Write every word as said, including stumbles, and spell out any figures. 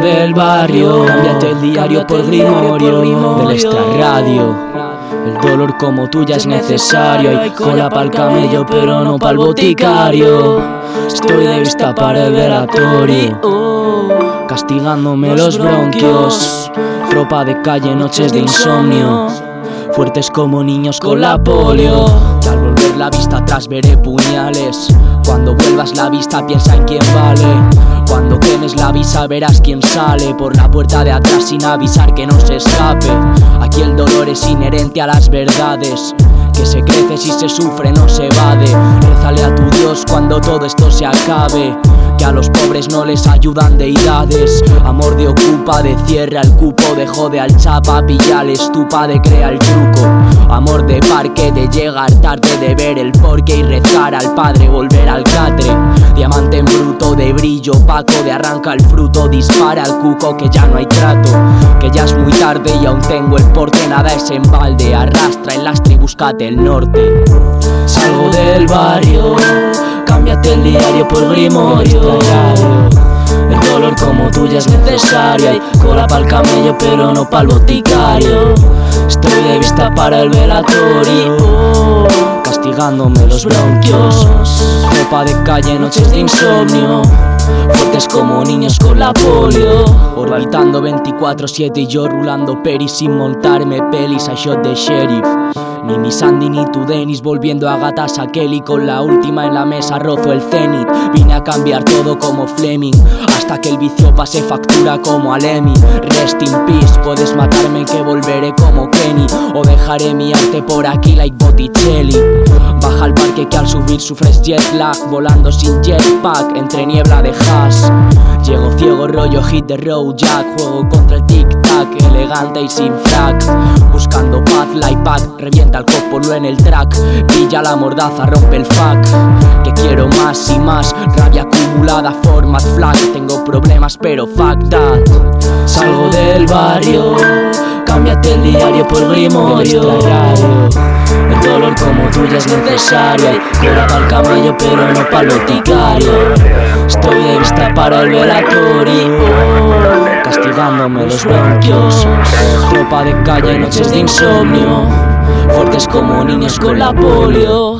del barrio, cámbiate el diario por grimorio del extrarradio. El dolor como tú ya es necesario. Hay cola pa'l camello pero no pa'l boticario. Estoy de vista para el velatorio, castigándome los bronquios. Ropa de calle, noches de insomnio, fuertes como niños con la polio. Y al volver la vista atrás veré puñales. Cuando vuelvas la vista piensa en quién vale. Cuando quemes la visa verás quién sale por la puerta de atrás sin avisar que no se escape. Aquí el dolor es inherente a las verdades, que se crece si se sufre no se evade. Rézale a tu Dios cuando todo esto se acabe, que a los pobres no les ayudan deidades. Amor de ocupa, de cierra el cupo, de jode al chapa, pilla al estupa, de crea el truco. Amor de parque, de llegar tarde, de ver el porqué y rezar al padre, volver al catre. Diamante en bruto, de brillo opaco, de arranca el fruto, dispara al cuco que ya no hay trato. Que ya es muy tarde y aún tengo el porte, nada es en balde. Arrastra el lastre y búscate el norte. Salgo del barrio, cámbiate el diario por grimorio. El dolor como tú ya es necesario. Hay cola pa'l camello pero no pa'l boticario. Estoy de vista para el velatorio, castigándome los bronquios. Ropa de calle, noches de insomnio, fuertes como niños con la polio. Orbitando veinticuatro siete y yo rulando peris sin montarme pelis a shot de sheriff. Ni mi Sandy ni tu Dennis volviendo a gatas a Kelly. Con la última en la mesa rozo el cenit. Vine a cambiar todo como Fleming, hasta que el vicio pase factura como a Lemmy. Rest in peace, puedes matarme que volveré como Kenny, o dejaré mi arte por aquí like Botticelli. Baja al parque que al subir sufres jet lag, volando sin jetpack entre niebla de hash. Llego ciego rollo hit the road jack, juego contra el tic tac, elegante y sin frac. Buscando paz, light pack, revienta el copolo en el track. Pilla la mordaza, rompe el fuck. Que quiero más y más, rabia acumulada, format flag. Tengo problemas pero fuck that. Salgo del barrio, cámbiate el diario por grimorio. El dolor como tú ya es necesario. Hay cola pa'l camello pero no pa'l boticario. Estoy de vista para el velatorio, castigándome los bronquios. Ropa de calle, noches de insomnio, fuertes como niños con la polio.